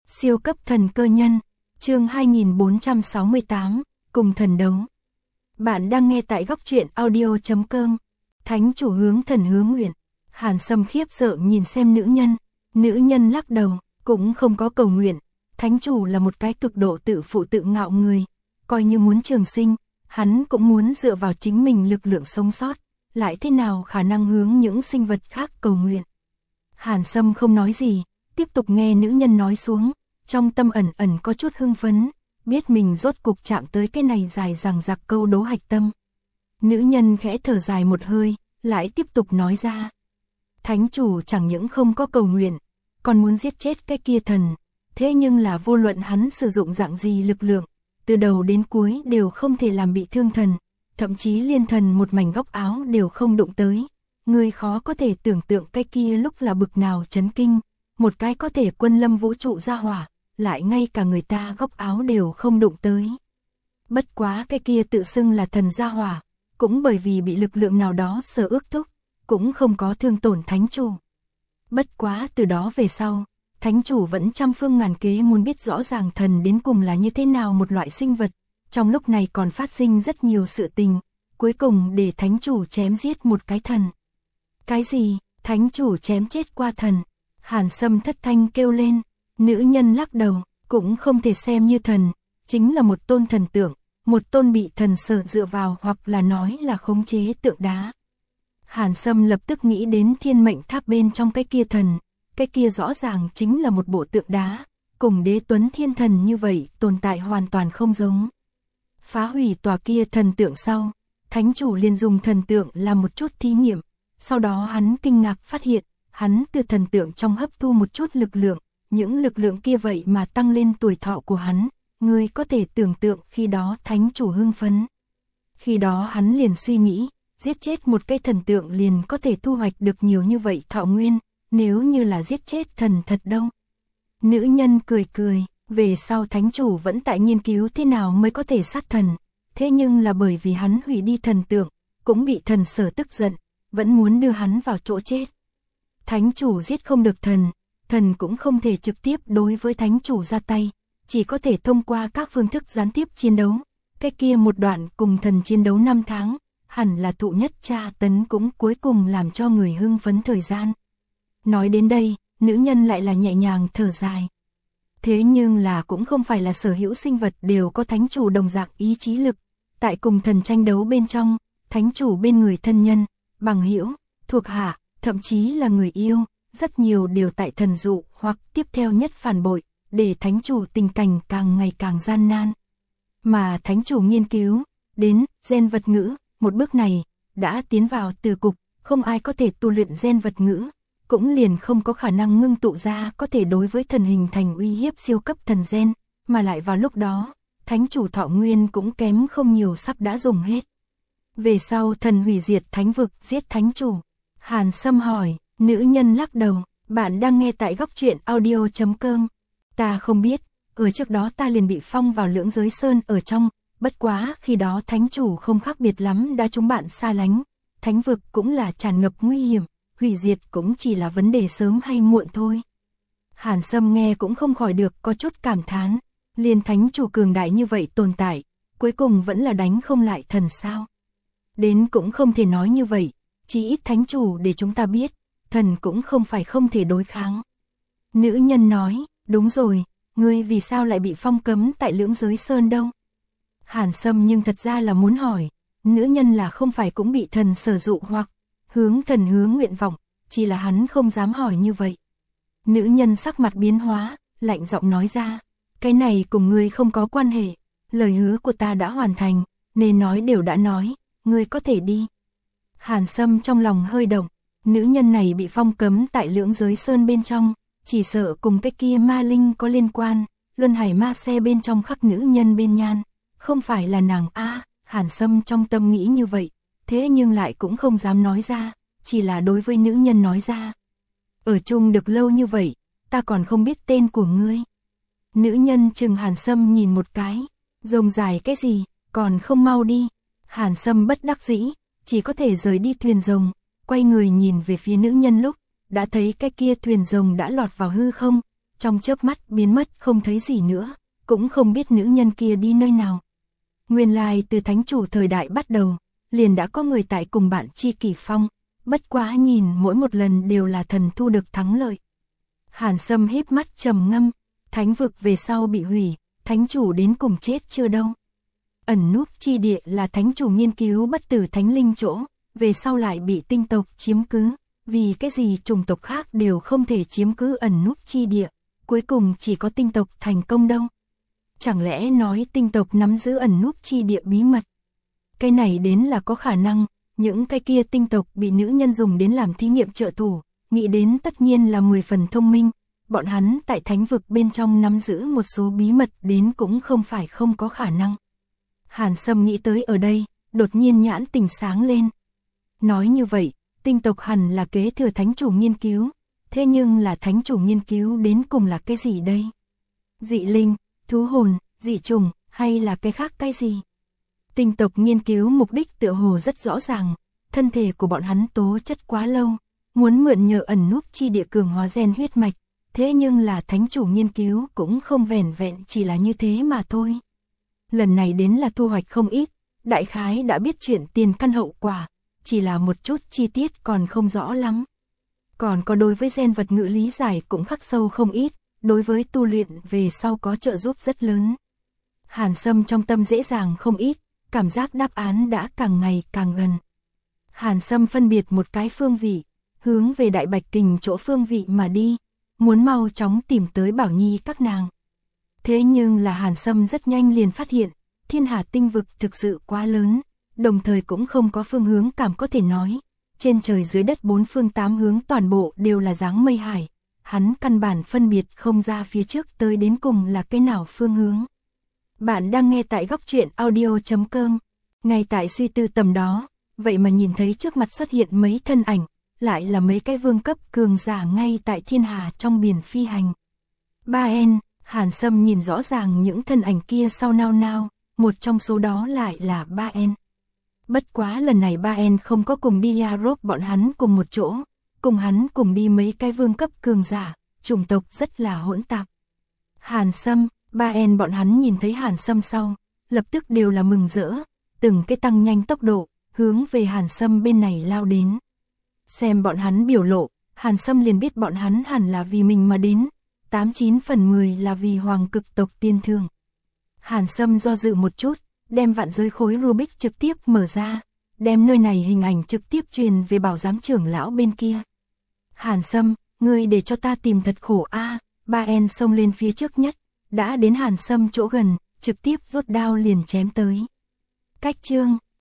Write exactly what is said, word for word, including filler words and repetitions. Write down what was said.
Siêu cấp thần cơ nhân, chương hai nghìn bốn trăm sáu mươi tám, cùng thần đấu. Bạn đang nghe tại góc truyện audio chấm com. Thánh chủ hướng thần hứa nguyện. Hàn Sâm khiếp sợ nhìn xem nữ nhân. Nữ nhân lắc đầu, cũng không có cầu nguyện. Thánh chủ là một cái cực độ tự phụ tự ngạo người. Coi như muốn trường sinh, hắn cũng muốn dựa vào chính mình lực lượng sống sót. Lại thế nào khả năng hướng những sinh vật khác cầu nguyện. Hàn Sâm không nói gì, tiếp tục nghe nữ nhân nói xuống. Trong tâm ẩn ẩn có chút hưng phấn, biết mình rốt cục chạm tới cái này dài dằng dặc câu đố hạch tâm. Nữ nhân khẽ thở dài một hơi, lại tiếp tục nói ra. Thánh chủ chẳng những không có cầu nguyện, còn muốn giết chết cái kia thần. Thế nhưng là vô luận hắn sử dụng dạng gì lực lượng, từ đầu đến cuối đều không thể làm bị thương thần. Thậm chí liên thần một mảnh góc áo đều không đụng tới. Người khó có thể tưởng tượng cái kia lúc là bực nào chấn kinh. Một cái có thể quân lâm vũ trụ ra hỏa, lại ngay cả người ta góc áo đều không đụng tới. Bất quá cái kia tự xưng là thần gia hỏa, cũng bởi vì bị lực lượng nào đó sở ước thúc, cũng không có thương tổn thánh chủ. Bất quá từ đó về sau, thánh chủ vẫn trăm phương ngàn kế muốn biết rõ ràng thần đến cùng là như thế nào một loại sinh vật. Trong lúc này còn phát sinh rất nhiều sự tình, cuối cùng để thánh chủ chém giết một cái thần. Cái gì? Thánh chủ chém chết qua thần? Hàn Sâm thất thanh kêu lên. Nữ nhân lắc đầu, cũng không thể xem như thần, chính là một tôn thần tượng, một tôn bị thần sở dựa vào hoặc là nói là khống chế tượng đá. Hàn Sâm lập tức nghĩ đến thiên mệnh tháp bên trong cái kia thần, cái kia rõ ràng chính là một bộ tượng đá, cùng đế tuấn thiên thần như vậy tồn tại hoàn toàn không giống. Phá hủy tòa kia thần tượng sau, thánh chủ liền dùng thần tượng làm một chút thí nghiệm, sau đó hắn kinh ngạc phát hiện, hắn từ thần tượng trong hấp thu một chút lực lượng. Những lực lượng kia vậy mà tăng lên tuổi thọ của hắn, người có thể tưởng tượng khi đó thánh chủ hưng phấn. Khi đó hắn liền suy nghĩ, giết chết một cái thần tượng liền có thể thu hoạch được nhiều như vậy thọ nguyên, nếu như là giết chết thần thật đâu. Nữ nhân cười cười, về sau thánh chủ vẫn tại nghiên cứu thế nào mới có thể sát thần, thế nhưng là bởi vì hắn hủy đi thần tượng, cũng bị thần sở tức giận, vẫn muốn đưa hắn vào chỗ chết. Thánh chủ giết không được thần. Thần cũng không thể trực tiếp đối với thánh chủ ra tay, chỉ có thể thông qua các phương thức gián tiếp chiến đấu. Cái kia một đoạn cùng thần chiến đấu năm tháng, hẳn là thụ nhất tra tấn cũng cuối cùng làm cho người hưng phấn thời gian. Nói đến đây, nữ nhân lại là nhẹ nhàng thở dài. Thế nhưng là cũng không phải là sở hữu sinh vật đều có thánh chủ đồng dạng ý chí lực. Tại cùng thần tranh đấu bên trong, thánh chủ bên người thân nhân, bằng hữu, thuộc hạ, thậm chí là người yêu. Rất nhiều đều tại thần dụ hoặc tiếp theo nhất phản bội, để thánh chủ tình cảnh càng ngày càng gian nan. Mà thánh chủ nghiên cứu, đến gen vật ngữ, một bước này, đã tiến vào từ cục, không ai có thể tu luyện gen vật ngữ, cũng liền không có khả năng ngưng tụ ra có thể đối với thần hình thành uy hiếp siêu cấp thần gen, mà lại vào lúc đó, thánh chủ thọ nguyên cũng kém không nhiều sắp đã dùng hết. Về sau thần hủy diệt thánh vực giết thánh chủ, Hàn Sâm hỏi. Nữ nhân lắc đầu, bạn đang nghe tại góc truyện audio chấm com. Ta không biết, ở trước đó ta liền bị phong vào lưỡng giới sơn ở trong, bất quá khi đó thánh chủ không khác biệt lắm đã chúng bạn xa lánh. Thánh vực cũng là tràn ngập nguy hiểm, hủy diệt cũng chỉ là vấn đề sớm hay muộn thôi. Hàn Sâm nghe cũng không khỏi được có chút cảm thán, liền thánh chủ cường đại như vậy tồn tại, cuối cùng vẫn là đánh không lại thần sao. Đến cũng không thể nói như vậy, chỉ ít thánh chủ để chúng ta biết. Thần cũng không phải không thể đối kháng. Nữ nhân nói, đúng rồi, ngươi vì sao lại bị phong cấm tại lưỡng giới sơn đâu? Hàn Sâm nhưng thật ra là muốn hỏi, nữ nhân là không phải cũng bị thần sở dụ hoặc hướng thần hứa nguyện vọng, chỉ là hắn không dám hỏi như vậy. Nữ nhân sắc mặt biến hóa, lạnh giọng nói ra, cái này cùng ngươi không có quan hệ, lời hứa của ta đã hoàn thành, nên nói đều đã nói, ngươi có thể đi. Hàn Sâm trong lòng hơi động. Nữ nhân này bị phong cấm tại lưỡng giới sơn bên trong, chỉ sợ cùng cái kia ma linh có liên quan, luân hải ma xe bên trong khắc nữ nhân bên nhan, không phải là nàng a. À, Hàn Sâm trong tâm nghĩ như vậy, thế nhưng lại cũng không dám nói ra, chỉ là đối với nữ nhân nói ra. Ở chung được lâu như vậy, ta còn không biết tên của ngươi. Nữ nhân chừng Hàn Sâm nhìn một cái, rông dài cái gì, còn không mau đi. Hàn Sâm bất đắc dĩ, chỉ có thể rời đi thuyền rồng. Quay người nhìn về phía nữ nhân lúc, đã thấy cái kia thuyền rồng đã lọt vào hư không, trong chớp mắt biến mất không thấy gì nữa, cũng không biết nữ nhân kia đi nơi nào. Nguyên lai từ thánh chủ thời đại bắt đầu, liền đã có người tại cùng bạn Chi Kỷ Phong, bất quá nhìn mỗi một lần đều là thần thu được thắng lợi. Hàn Sâm híp mắt trầm ngâm, thánh vực về sau bị hủy, thánh chủ đến cùng chết chưa đâu. Ẩn núp chi địa là thánh chủ nghiên cứu bất tử thánh linh chỗ, về sau lại bị tinh tộc chiếm cứ, vì cái gì chủng tộc khác đều không thể chiếm cứ ẩn núp chi địa, cuối cùng chỉ có tinh tộc thành công đâu. Chẳng lẽ nói tinh tộc nắm giữ ẩn núp chi địa bí mật? Cái này đến là có khả năng, những cái kia tinh tộc bị nữ nhân dùng đến làm thí nghiệm trợ thủ, nghĩ đến tất nhiên là mười phần thông minh, bọn hắn tại thánh vực bên trong nắm giữ một số bí mật đến cũng không phải không có khả năng. Hàn Sâm nghĩ tới ở đây, đột nhiên nhãn tình sáng lên. Nói như vậy, tinh tộc hẳn là kế thừa thánh chủ nghiên cứu, thế nhưng là thánh chủ nghiên cứu đến cùng là cái gì đây? Dị linh, thú hồn, dị trùng, hay là cái khác cái gì? Tinh tộc nghiên cứu mục đích tựa hồ rất rõ ràng, thân thể của bọn hắn tố chất quá lâu, muốn mượn nhờ ẩn núp chi địa cường hóa gen huyết mạch, thế nhưng là thánh chủ nghiên cứu cũng không vẻn vẹn chỉ là như thế mà thôi. Lần này đến là thu hoạch không ít, đại khái đã biết chuyện tiền căn hậu quả, chỉ là một chút chi tiết còn không rõ lắm. Còn có đối với gen vật ngữ lý giải cũng khắc sâu không ít, đối với tu luyện về sau có trợ giúp rất lớn. Hàn Sâm trong tâm dễ dàng không ít, cảm giác đáp án đã càng ngày càng gần. Hàn Sâm phân biệt một cái phương vị, hướng về Đại Bạch Kình chỗ phương vị mà đi, muốn mau chóng tìm tới Bảo Nhi các nàng. Thế nhưng là Hàn Sâm rất nhanh liền phát hiện, thiên hà tinh vực thực sự quá lớn, đồng thời cũng không có phương hướng cảm có thể nói. Trên trời dưới đất bốn phương tám hướng toàn bộ đều là dáng mây hải, hắn căn bản phân biệt không ra phía trước tới đến cùng là cái nào phương hướng. Bạn đang nghe tại góc truyện audio chấm com, ngay tại suy tư tầm đó, vậy mà nhìn thấy trước mặt xuất hiện mấy thân ảnh, lại là mấy cái vương cấp cường giả ngay tại thiên hà trong biển phi hành. Ba en, Hàn Sâm nhìn rõ ràng những thân ảnh kia sau nao nao, một trong số đó lại là Ba en. Bất quá lần này Ba en không có cùng đi Yarop bọn hắn cùng một chỗ, cùng hắn cùng đi mấy cái vương cấp cường giả, chủng tộc rất là hỗn tạp. Hàn Sâm, Ba en bọn hắn nhìn thấy Hàn Sâm sau, lập tức đều là mừng rỡ, từng cái tăng nhanh tốc độ, hướng về Hàn Sâm bên này lao đến. Xem bọn hắn biểu lộ, Hàn Sâm liền biết bọn hắn hẳn là vì mình mà đến, tám chín phần mười là vì hoàng cực tộc tiên thương. Hàn Sâm do dự một chút, đem vạn giới khối Rubik trực tiếp mở ra, đem nơi này hình ảnh trực tiếp truyền về bảo giám trưởng lão bên kia. Hàn Sâm, ngươi để cho ta tìm thật khổ a. Ba en xông lên phía trước nhất, đã đến Hàn Sâm chỗ gần, trực tiếp rút đao liền chém tới. Cách chương